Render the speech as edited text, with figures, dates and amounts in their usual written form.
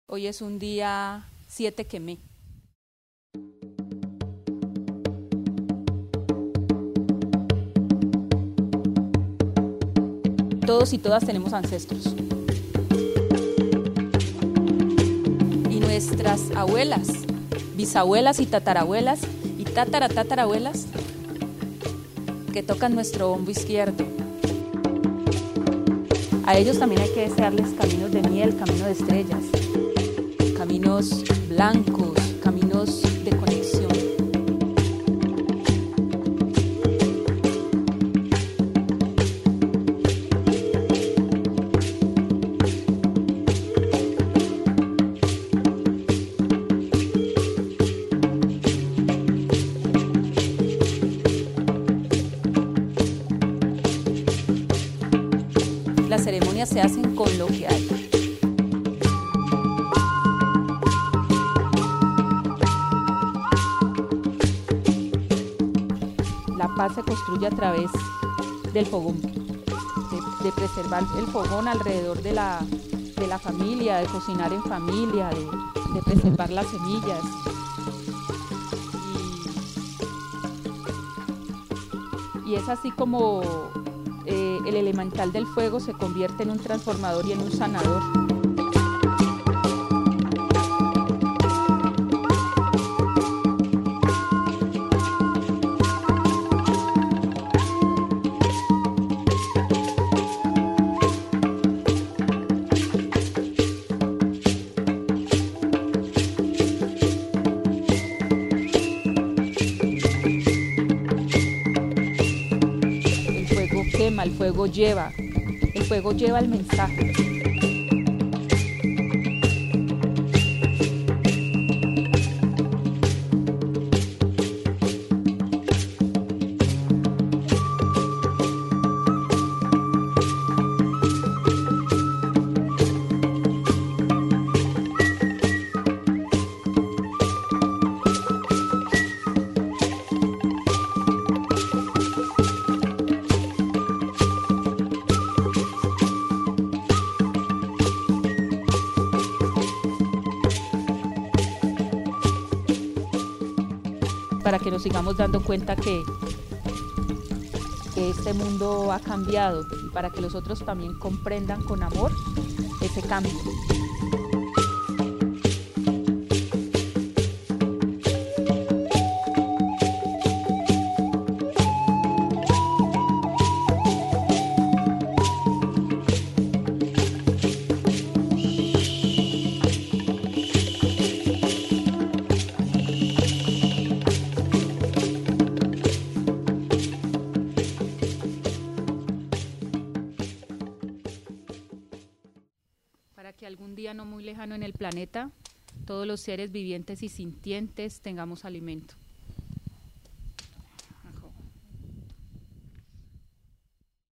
Hoy es un día 7 Quemé. Todos y todas tenemos ancestros. Y nuestras abuelas, bisabuelas y tatarabuelas y tatarabuelas que tocan nuestro hombro izquierdo. A ellos también hay que desearles caminos de miel, caminos de estrellas, caminos blancos, caminos de conexión. Las ceremonias se hacen con lo que hay. La paz se construye a través del fogón, de preservar el fogón alrededor de la familia, de cocinar en familia, de preservar las semillas. Y es así como el elemental del fuego se convierte en un transformador y en un sanador. Quema, el fuego lleva el mensaje. Para que nos sigamos dando cuenta que este mundo ha cambiado y para que los otros también comprendan con amor ese cambio. Para que algún día no muy lejano en el planeta, todos los seres vivientes y sintientes tengamos alimento.